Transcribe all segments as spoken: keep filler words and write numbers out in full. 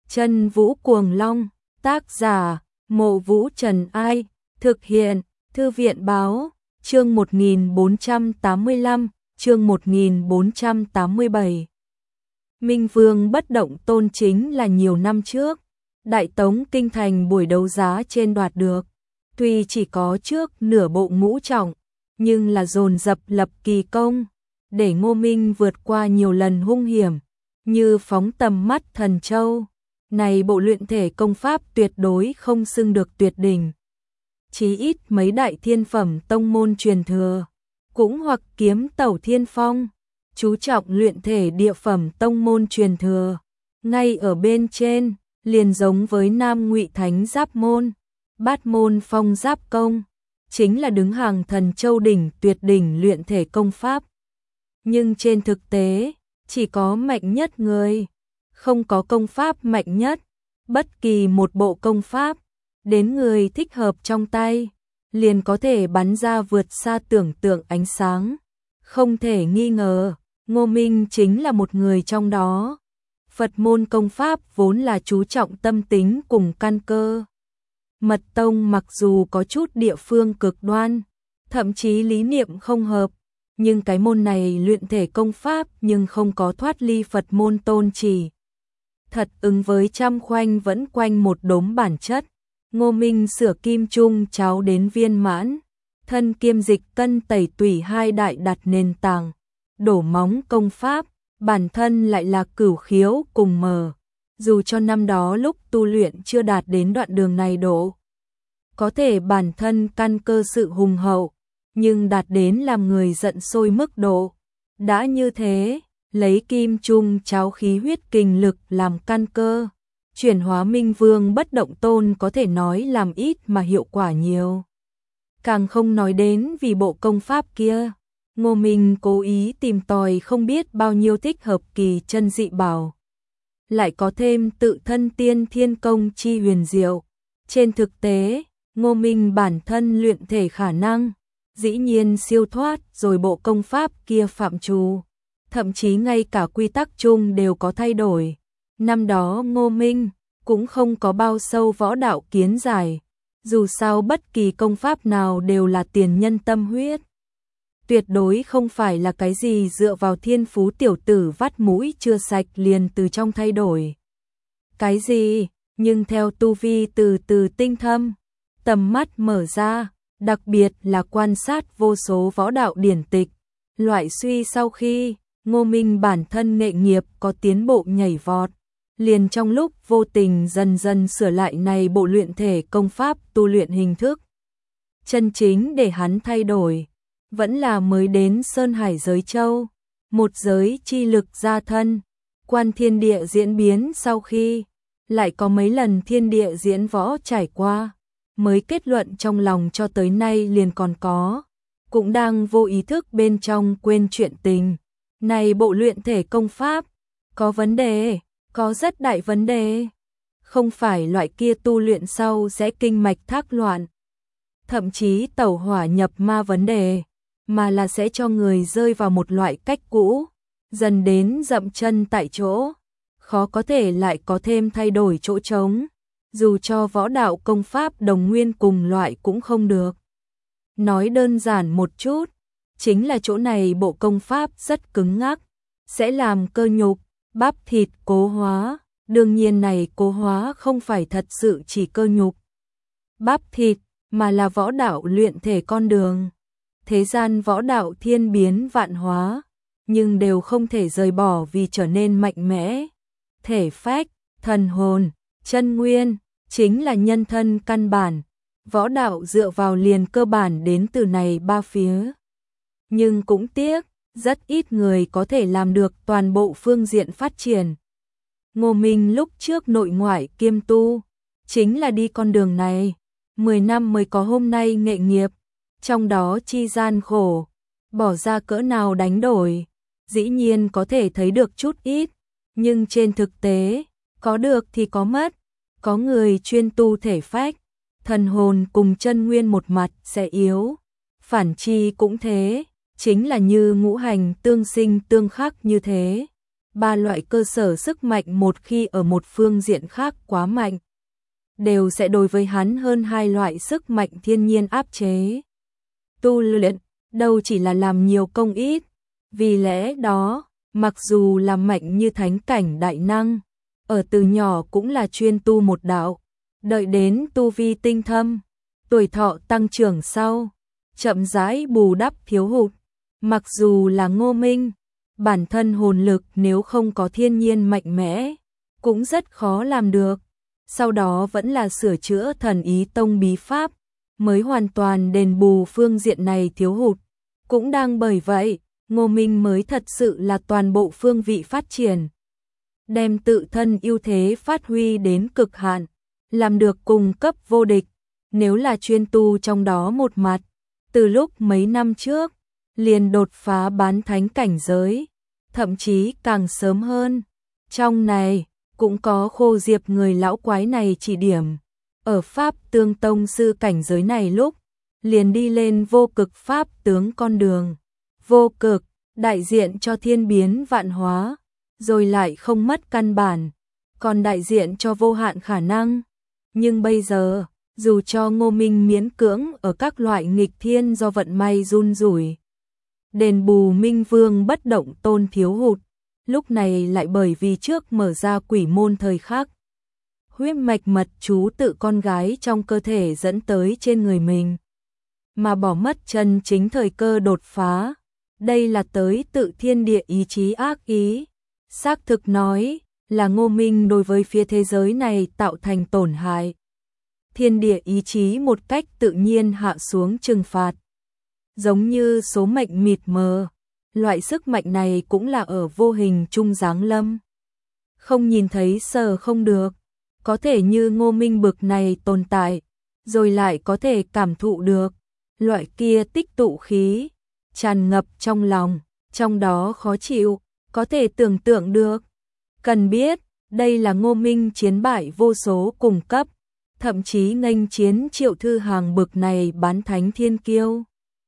Chân Vũ Cuồng Long, tác giả, Mộ Vũ Trần Ai, thực hiện, Thư viện Báo, chương một nghìn bốn trăm tám mươi lăm, chương một nghìn bốn trăm tám mươi bảy. Minh Vương Bất Động Tôn chính là nhiều năm trước, Đại Tống Kinh Thành buổi đấu giá trên đoạt được, tuy chỉ có trước nửa bộ ngũ trọng, nhưng là dồn dập lập kỳ công, để Ngô Minh vượt qua nhiều lần hung hiểm, như phóng tầm mắt thần châu. Này bộ luyện thể công pháp tuyệt đối không xưng được tuyệt đỉnh. Chí ít mấy đại thiên phẩm tông môn truyền thừa, cũng hoặc kiếm tẩu thiên phong, chú trọng luyện thể địa phẩm tông môn truyền thừa. Ngay ở bên trên, liền giống với Nam Ngụy Thánh Giáp Môn, Bát Môn Phong Giáp Công, chính là đứng hàng thần châu đỉnh tuyệt đỉnh luyện thể công pháp. Nhưng trên thực tế, chỉ có mạnh nhất người, không có công pháp mạnh nhất. Bất kỳ một bộ công pháp, đến người thích hợp trong tay, liền có thể bắn ra vượt xa tưởng tượng ánh sáng. Không thể nghi ngờ, Ngô Minh chính là một người trong đó. Phật môn công pháp vốn là chú trọng tâm tính cùng căn cơ. Mật tông mặc dù có chút địa phương cực đoan, thậm chí lý niệm không hợp, nhưng cái môn này luyện thể công pháp nhưng không có thoát ly Phật môn tôn chỉ. Thật ứng với trăm khoanh vẫn quanh một đống bản chất. Ngô Minh sửa kim trung cháo đến viên mãn, thân kiêm dịch cân tẩy tủy hai đại đặt nền tảng, đổ móng công pháp, bản thân lại là cửu khiếu cùng mờ. Dù cho năm đó lúc tu luyện chưa đạt đến đoạn đường này độ, có thể bản thân căn cơ sự hùng hậu, nhưng đạt đến làm người giận sôi mức độ. Đã như thế, lấy kim trung cháo khí huyết kinh lực làm căn cơ, chuyển hóa Minh Vương Bất Động Tôn có thể nói làm ít mà hiệu quả nhiều. Càng không nói đến vì bộ công pháp kia, Ngô Minh cố ý tìm tòi không biết bao nhiêu thích hợp kỳ chân dị bảo, lại có thêm tự thân tiên thiên công chi huyền diệu. Trên thực tế, Ngô Minh bản thân luyện thể khả năng, dĩ nhiên siêu thoát rồi bộ công pháp kia phạm trù. Thậm chí ngay cả quy tắc chung đều có thay đổi. Năm đó Ngô Minh cũng không có bao sâu võ đạo kiến giải, dù sao bất kỳ công pháp nào đều là tiền nhân tâm huyết. Tuyệt đối không phải là cái gì dựa vào thiên phú tiểu tử vắt mũi chưa sạch liền từ trong thay đổi. Cái gì, nhưng theo tu vi từ từ tinh thâm, tầm mắt mở ra, đặc biệt là quan sát vô số võ đạo điển tịch, loại suy sau khi Ngô Minh bản thân nghệ nghiệp có tiến bộ nhảy vọt, liền trong lúc vô tình dần dần sửa lại này bộ luyện thể công pháp tu luyện hình thức. Chân chính để hắn thay đổi, vẫn là mới đến Sơn Hải Giới Châu, một giới chi lực ra thân, quan thiên địa diễn biến sau khi, lại có mấy lần thiên địa diễn võ trải qua, mới kết luận trong lòng cho tới nay liền còn có, cũng đang vô ý thức bên trong quên chuyện tình. Này bộ luyện thể công pháp, có vấn đề, có rất đại vấn đề. Không phải loại kia tu luyện sau sẽ kinh mạch thác loạn, thậm chí tẩu hỏa nhập ma vấn đề, mà là sẽ cho người rơi vào một loại cách cũ, dần đến dậm chân tại chỗ, khó có thể lại có thêm thay đổi chỗ trống, dù cho võ đạo công pháp đồng nguyên cùng loại cũng không được. Nói đơn giản một chút, chính là chỗ này bộ công pháp rất cứng ngắc, sẽ làm cơ nhục, bắp thịt cố hóa. Đương nhiên này cố hóa không phải thật sự chỉ cơ nhục, bắp thịt, mà là võ đạo luyện thể con đường. Thế gian võ đạo thiên biến vạn hóa, nhưng đều không thể rời bỏ vì trở nên mạnh mẽ. Thể phách, thần hồn, chân nguyên, chính là nhân thân căn bản. Võ đạo dựa vào liền cơ bản đến từ này ba phía. Nhưng cũng tiếc, rất ít người có thể làm được toàn bộ phương diện phát triển. Ngô Minh lúc trước nội ngoại kiêm tu, chính là đi con đường này, mười năm mới có hôm nay nghệ nghiệp, trong đó chi gian khổ, bỏ ra cỡ nào đánh đổi, dĩ nhiên có thể thấy được chút ít, nhưng trên thực tế, có được thì có mất, có người chuyên tu thể phách, thần hồn cùng chân nguyên một mặt sẽ yếu, phản chi cũng thế, chính là như ngũ hành tương sinh tương khắc như thế. ba loại cơ sở sức mạnh một khi ở một phương diện khác quá mạnh, đều sẽ đối với hắn hơn hai loại sức mạnh thiên nhiên áp chế. Tu luyện, đâu chỉ là làm nhiều công ít, vì lẽ đó, mặc dù là mạnh như thánh cảnh đại năng, ở từ nhỏ cũng là chuyên tu một đạo, đợi đến tu vi tinh thâm, tuổi thọ tăng trưởng sau, chậm rãi bù đắp thiếu hụt. Mặc dù là Ngô Minh, bản thân hồn lực nếu không có thiên nhiên mạnh mẽ, cũng rất khó làm được. Sau đó vẫn là sửa chữa thần ý tông bí pháp, mới hoàn toàn đền bù phương diện này thiếu hụt. Cũng đang bởi vậy, Ngô Minh mới thật sự là toàn bộ phương vị phát triển. Đem tự thân ưu thế phát huy đến cực hạn, làm được cùng cấp vô địch. Nếu là chuyên tu trong đó một mặt, từ lúc mấy năm trước, liền đột phá bán thánh cảnh giới, thậm chí càng sớm hơn. Trong này, cũng có Khô Diệp người lão quái này chỉ điểm. Ở Pháp Tương Tông sư cảnh giới này lúc, liền đi lên vô cực Pháp tướng con đường. Vô cực, đại diện cho thiên biến vạn hóa, rồi lại không mất căn bản, còn đại diện cho vô hạn khả năng. Nhưng bây giờ, dù cho Ngô Minh miễn cưỡng ở các loại nghịch thiên do vận may run rủi, đền bù Minh Vương bất động tôn thiếu hụt, lúc này lại bởi vì trước mở ra quỷ môn thời khắc, huyết mạch mật chú tự con gái trong cơ thể dẫn tới trên người mình, mà bỏ mất chân chính thời cơ đột phá. Đây là tới tự thiên địa ý chí ác ý. Xác thực nói là Ngô Minh đối với phía thế giới này tạo thành tổn hại. Thiên địa ý chí một cách tự nhiên hạ xuống trừng phạt. Giống như số mệnh mịt mờ, loại sức mạnh này cũng là ở vô hình trung giáng lâm. Không nhìn thấy sờ không được, có thể như Ngô Minh bực này tồn tại, rồi lại có thể cảm thụ được. Loại kia tích tụ khí, tràn ngập trong lòng, trong đó khó chịu, có thể tưởng tượng được. Cần biết, đây là Ngô Minh chiến bại vô số cùng cấp, thậm chí nghênh chiến Triệu Thư Hàng bực này bán thánh thiên kiêu.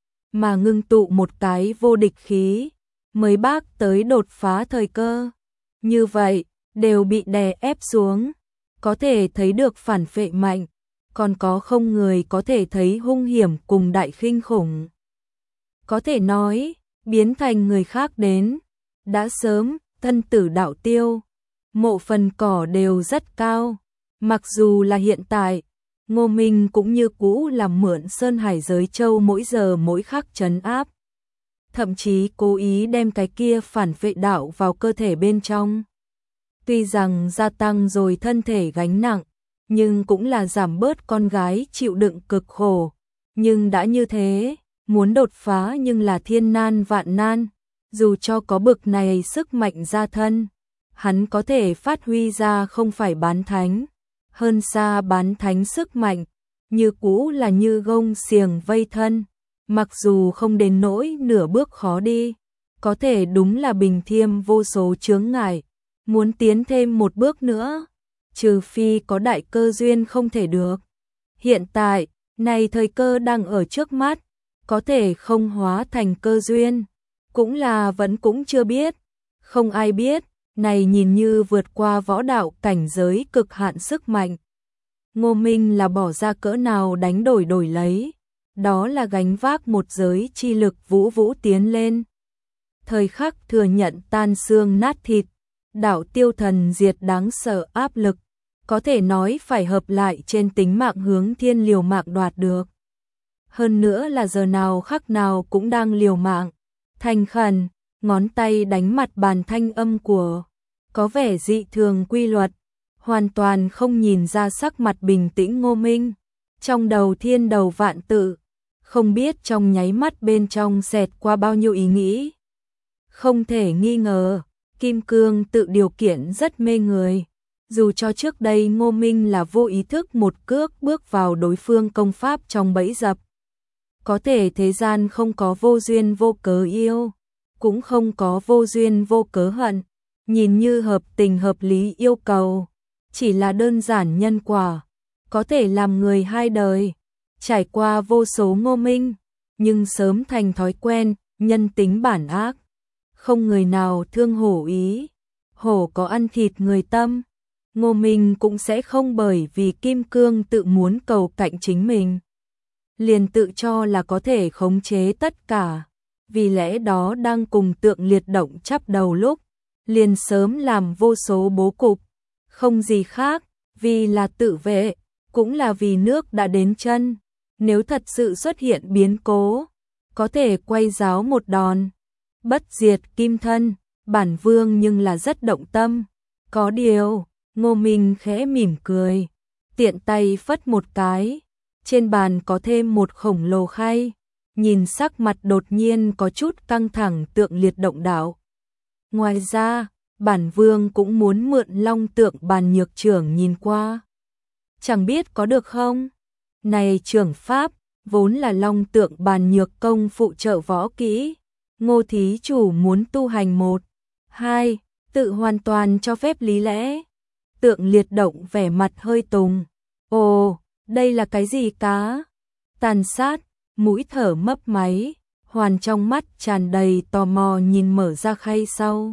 Mà ngưng tụ một cái vô địch khí, mới bác tới đột phá thời cơ. Như vậy, đều bị đè ép xuống, có thể thấy được phản phệ mạnh, còn có không người có thể thấy hung hiểm cùng đại khinh khủng. Có thể nói, biến thành người khác đến, đã sớm, thân tử đạo tiêu, mộ phần cỏ đều rất cao. Mặc dù là hiện tại, Ngô Minh cũng như cũ làm mượn Sơn Hải giới châu mỗi giờ mỗi khắc trấn áp. Thậm chí cố ý đem cái kia phản vệ đạo vào cơ thể bên trong. Tuy rằng gia tăng rồi thân thể gánh nặng, nhưng cũng là giảm bớt con gái chịu đựng cực khổ. Nhưng đã như thế, muốn đột phá nhưng là thiên nan vạn nan. Dù cho có bực này sức mạnh ra thân, hắn có thể phát huy ra không phải bán thánh, hơn xa bán thánh sức mạnh, như cũ là như gông xiềng vây thân, mặc dù không đến nỗi nửa bước khó đi, có thể đúng là bình thiêm vô số chướng ngại, muốn tiến thêm một bước nữa, trừ phi có đại cơ duyên không thể được. Hiện tại, này thời cơ đang ở trước mắt, có thể không hóa thành cơ duyên, cũng là vẫn cũng chưa biết, không ai biết. Này nhìn như vượt qua võ đạo cảnh giới cực hạn sức mạnh. Ngô Minh là bỏ ra cỡ nào đánh đổi đổi lấy, đó là gánh vác một giới chi lực vũ vũ tiến lên. Thời khắc thừa nhận tan xương nát thịt, đạo tiêu thần diệt đáng sợ áp lực, có thể nói phải hợp lại trên tính mạng hướng thiên liều mạng đoạt được. Hơn nữa là giờ nào khắc nào cũng đang liều mạng, thành khẩn, ngón tay đánh mặt bàn thanh âm của có vẻ dị thường quy luật, hoàn toàn không nhìn ra sắc mặt bình tĩnh Ngô Minh. Trong đầu thiên đầu vạn tự, không biết trong nháy mắt bên trong xẹt qua bao nhiêu ý nghĩ. Không thể nghi ngờ, Kim Cương tự điều kiện rất mê người. Dù cho trước đây Ngô Minh là vô ý thức một cước bước vào đối phương công pháp trong bẫy dập. Có thể thế gian không có vô duyên vô cớ yêu, cũng không có vô duyên vô cớ hận. Nhìn như hợp tình hợp lý yêu cầu, chỉ là đơn giản nhân quả, có thể làm người hai đời, trải qua vô số Ngô Minh, nhưng sớm thành thói quen, nhân tính bản ác, không người nào thương hổ ý. hổ có ăn thịt người tâm. Ngô Minh cũng sẽ không bởi vì kim cương tự muốn cầu cạnh chính mình, liền tự cho là có thể khống chế tất cả. Vì lẽ đó đang cùng Tượng Liệt Động chắp đầu lúc, liền sớm làm vô số bố cục, không gì khác, vì là tự vệ, cũng là vì nước đã đến chân. Nếu thật sự xuất hiện biến cố, có thể quay giáo một đòn, bất diệt kim thân. Bản Vương nhưng là rất động tâm. Có điều, Ngô Minh khẽ mỉm cười, tiện tay phất một cái, trên bàn có thêm một khổng lồ khay. Nhìn sắc mặt đột nhiên có chút căng thẳng Tượng Liệt Động đạo: ngoài ra, bản Vương cũng muốn mượn long tượng bàn nhược trưởng nhìn qua, chẳng biết có được không? Này trưởng pháp, vốn là long tượng bàn nhược công phụ trợ võ kỹ, Ngô thí chủ muốn tu hành một, hai, tự hoàn toàn cho phép lý lẽ. Tượng Liệt Động vẻ mặt hơi tùng. Ồ, đây là cái gì cá? Tàn sát, mũi thở mấp máy, hoàn trong mắt tràn đầy tò mò nhìn mở ra khay sau.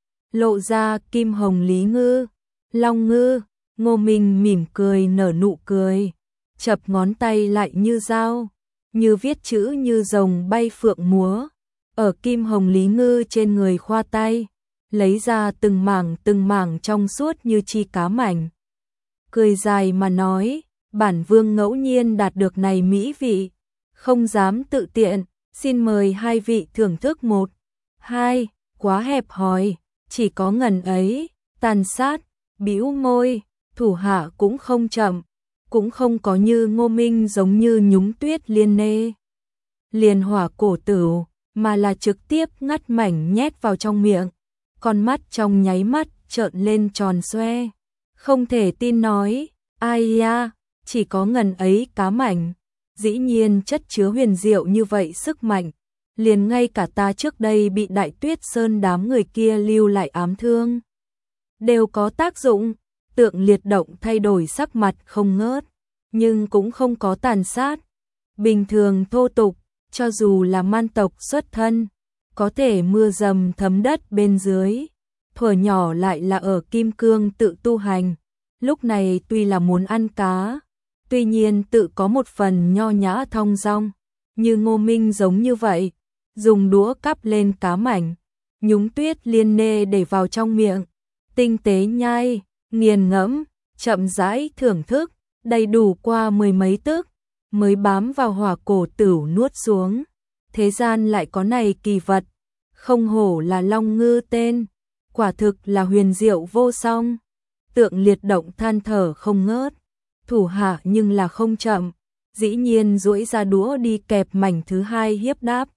Lộ ra kim hồng lý ngư, long ngư. Ngô Minh mỉm cười nở nụ cười, chập ngón tay lại như dao, như viết chữ như rồng bay phượng múa. Ở kim hồng lý ngư trên người khoa tay, lấy ra từng mảng từng mảng trong suốt như chi cá mảnh. Cười dài mà nói, bản Vương ngẫu nhiên đạt được này mỹ vị, không dám tự tiện, xin mời hai vị thưởng thức một, hai, quá hẹp hòi, chỉ có ngần ấy. Tàn sát, bĩu môi, thủ hạ cũng không chậm, cũng không có như Ngô Minh giống như nhúng tuyết liên nê liền hỏa cổ tửu, mà là trực tiếp ngắt mảnh nhét vào trong miệng. Con mắt trong nháy mắt trợn lên tròn xoe, không thể tin nói, ai ya, chỉ có ngần ấy cá mảnh, dĩ nhiên chất chứa huyền diệu như vậy sức mạnh, liền ngay cả ta trước đây bị Đại Tuyết Sơn đám người kia lưu lại ám thương, đều có tác dụng. Tượng Liệt Động thay đổi sắc mặt không ngớt, nhưng cũng không có tàn sát. Bình thường thô tục, cho dù là man tộc xuất thân, có thể mưa dầm thấm đất bên dưới, thuở nhỏ lại là ở kim cương tự tu hành. Lúc này tuy là muốn ăn cá, tuy nhiên tự có một phần nho nhã thong dong, như Ngô Minh giống như vậy, dùng đũa cắp lên cá mảnh, nhúng tuyết liên nê để vào trong miệng, tinh tế nhai, nghiền ngẫm, chậm rãi thưởng thức, đầy đủ qua mười mấy tức, mới bám vào hỏa cổ tửu nuốt xuống. Thế gian lại có này kỳ vật, không hổ là long ngư tên, quả thực là huyền diệu vô song. Tượng Liệt Động than thở không ngớt, thủ hạ nhưng là không chậm, dĩ nhiên duỗi ra đũa đi kẹp mảnh thứ hai hiếp đáp.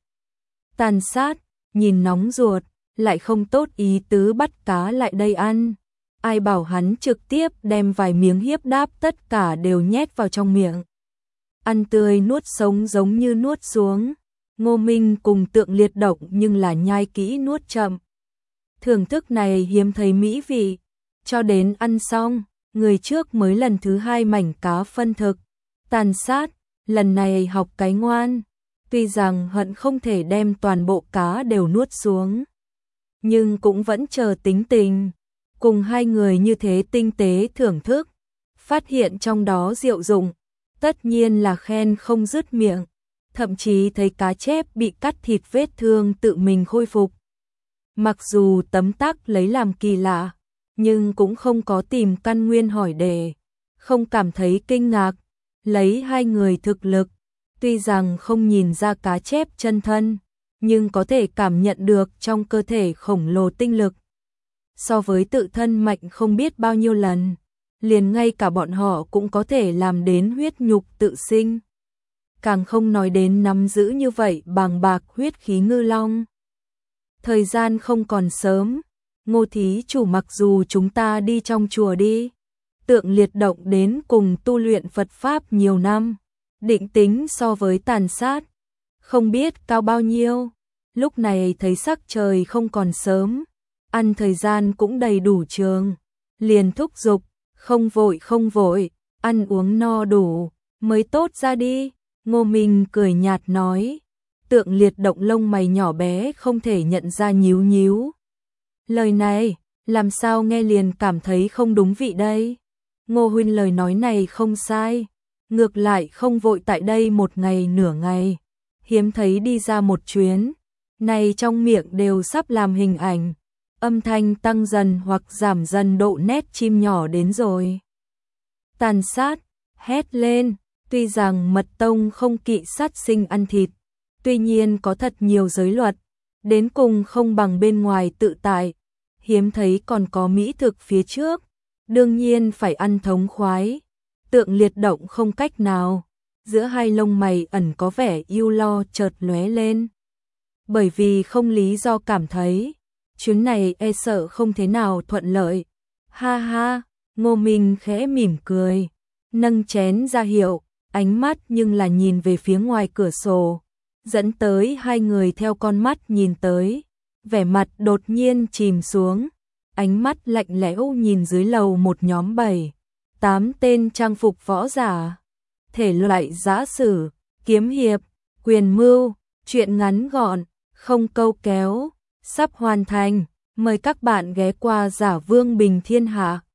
Tàn sát, nhìn nóng ruột, lại không tốt ý tứ bắt cá lại đây ăn. Ai bảo hắn trực tiếp đem vài miếng hiếp đáp tất cả đều nhét vào trong miệng. Ăn tươi nuốt sống giống như nuốt xuống. Ngô Minh cùng Tượng Liệt Động nhưng là nhai kỹ nuốt chậm. Thưởng thức này hiếm thấy mỹ vị, cho đến ăn xong, người trước mới lần thứ hai mảnh cá phân thực. Tàn sát, lần này học cái ngoan, tuy rằng hận không thể đem toàn bộ cá đều nuốt xuống, nhưng cũng vẫn chờ tính tình. Cùng hai người như thế tinh tế thưởng thức, phát hiện trong đó diệu dụng, tất nhiên là khen không dứt miệng, thậm chí thấy cá chép bị cắt thịt vết thương tự mình khôi phục. Mặc dù tấm tắc lấy làm kỳ lạ, nhưng cũng không có tìm căn nguyên hỏi đề, không cảm thấy kinh ngạc. Lấy hai người thực lực, tuy rằng không nhìn ra cá chép chân thân, nhưng có thể cảm nhận được trong cơ thể khổng lồ tinh lực. So với tự thân mạnh không biết bao nhiêu lần, liền ngay cả bọn họ cũng có thể làm đến huyết nhục tự sinh. Càng không nói đến nắm giữ như vậy bàng bạc huyết khí ngư long. Thời gian không còn sớm, Ngô thí chủ mặc dù chúng ta đi trong chùa đi, Tượng Liệt Động đến cùng tu luyện Phật Pháp nhiều năm, định tính so với tàn sát, không biết cao bao nhiêu. Lúc này thấy sắc trời không còn sớm, ăn thời gian cũng đầy đủ trường, liền thúc giục, không vội không vội, ăn uống no đủ, mới tốt ra đi. Ngô Minh cười nhạt nói. Tượng Liệt Động lông mày nhỏ bé không thể nhận ra nhíu nhíu. Lời này, Làm sao nghe liền cảm thấy không đúng vị đây? Ngô huynh lời nói này không sai, ngược lại không vội tại đây một ngày nửa ngày, hiếm thấy đi ra một chuyến, này trong miệng đều sắp làm hình ảnh, âm thanh tăng dần hoặc giảm dần độ nét chim nhỏ đến rồi. Tàn sát, hét lên, tuy rằng mật tông không kỵ sát sinh ăn thịt, tuy nhiên có thật nhiều giới luật, đến cùng không bằng bên ngoài tự tại, hiếm thấy còn có mỹ thực phía trước, đương nhiên phải ăn thống khoái. Tượng Liệt động không cách nào, giữa hai lông mày ẩn có vẻ ưu lo chợt lóe lên. Bởi vì không lý do cảm thấy, chuyến này e sợ không thế nào thuận lợi. Ha ha, Ngô Minh khẽ mỉm cười, nâng chén ra hiệu, ánh mắt nhưng là nhìn về phía ngoài cửa sổ, dẫn tới hai người theo con mắt nhìn tới, vẻ mặt đột nhiên chìm xuống, ánh mắt lạnh lẽo nhìn dưới lầu một nhóm bảy, tám tên trang phục võ giả, thể loại giã sử, kiếm hiệp, quyền mưu, chuyện ngắn gọn, không câu kéo, sắp hoàn thành, mời các bạn ghé qua Giả Vương Bình Thiên Hạ.